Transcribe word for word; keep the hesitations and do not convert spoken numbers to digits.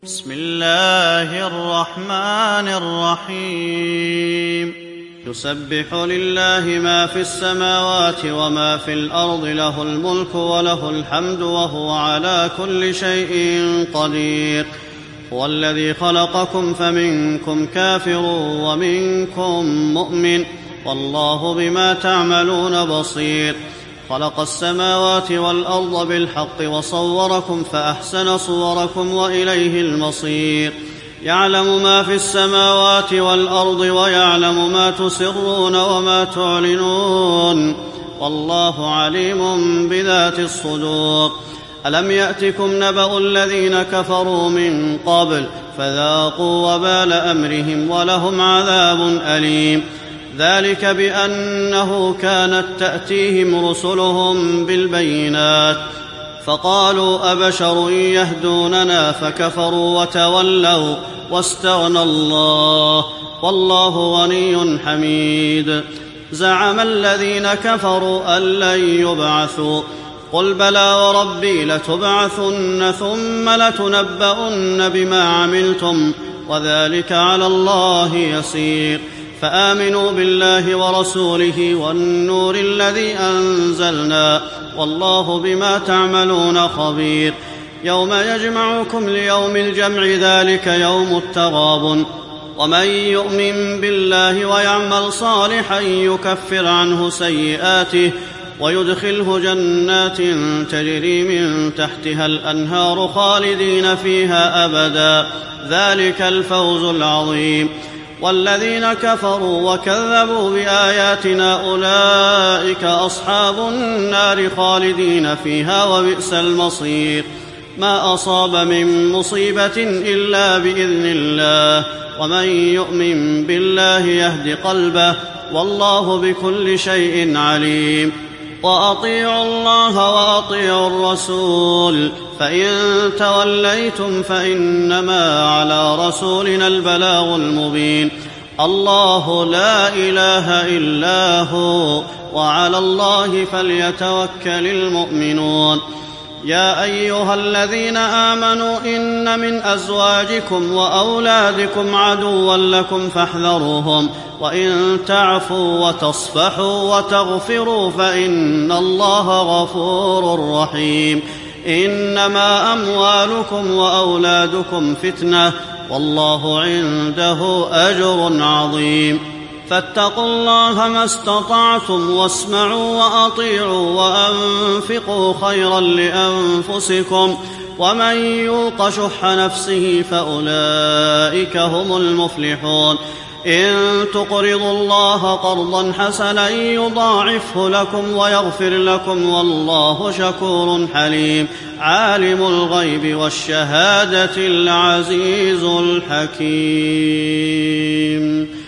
بسم الله الرحمن الرحيم يسبح لله ما في السماوات وما في الأرض له الملك وله الحمد وهو على كل شيء قدير هو الذي خلقكم فمنكم كافر ومنكم مؤمن والله بما تعملون بصير خلق السماوات والأرض بالحق وصوركم فأحسن صوركم وإليه المصير يعلم ما في السماوات والأرض ويعلم ما تسرون وما تعلنون والله عليم بذات الصدور ألم يأتكم نبأ الذين كفروا من قبل فذاقوا وبال أمرهم ولهم عذاب أليم ذلك بأنه كانت تأتيهم رسلهم بالبينات فقالوا أبشر يهدوننا فكفروا وتولوا واستغنى الله والله غني حميد زعم الذين كفروا أن لن يبعثوا قل بلى وربي لتبعثن ثم لتنبؤن بما عملتم وذلك على الله يسير فآمنوا بالله ورسوله والنور الذي أنزلنا والله بما تعملون خبير يوم يجمعكم ليوم الجمع ذلك يوم التغابن ومن يؤمن بالله ويعمل صالحا يكفر عنه سيئاته ويدخله جنات تجري من تحتها الأنهار خالدين فيها أبدا ذلك الفوز العظيم والذين كفروا وكذبوا بآياتنا أولئك أصحاب النار خالدين فيها وبئس المصير ما أصاب من مصيبة إلا بإذن الله ومن يؤمن بالله يهد قلبه والله بكل شيء عليم وأطيعوا الله وأطيعوا الرسول فإن توليتم فإنما على رسولنا البلاغ المبين الله لا إله إلا هو وعلى الله فليتوكل المؤمنون يا أيها الذين آمنوا إن من أزواجكم وأولادكم عدوا لكم فاحذروهم وإن تعفوا وتصفحوا وتغفروا فإن الله غفور رحيم إنما أموالكم وأولادكم فتنة والله عنده أجر عظيم فاتقوا الله ما استطعتم واسمعوا وأطيعوا وأنفقوا خيرا لأنفسكم ومن يوق شح نفسه فأولئك هم المفلحون إن تقرضوا الله قرضا حسنا يضاعفه لكم ويغفر لكم والله شكور حليم عالم الغيب والشهادة العزيز الحكيم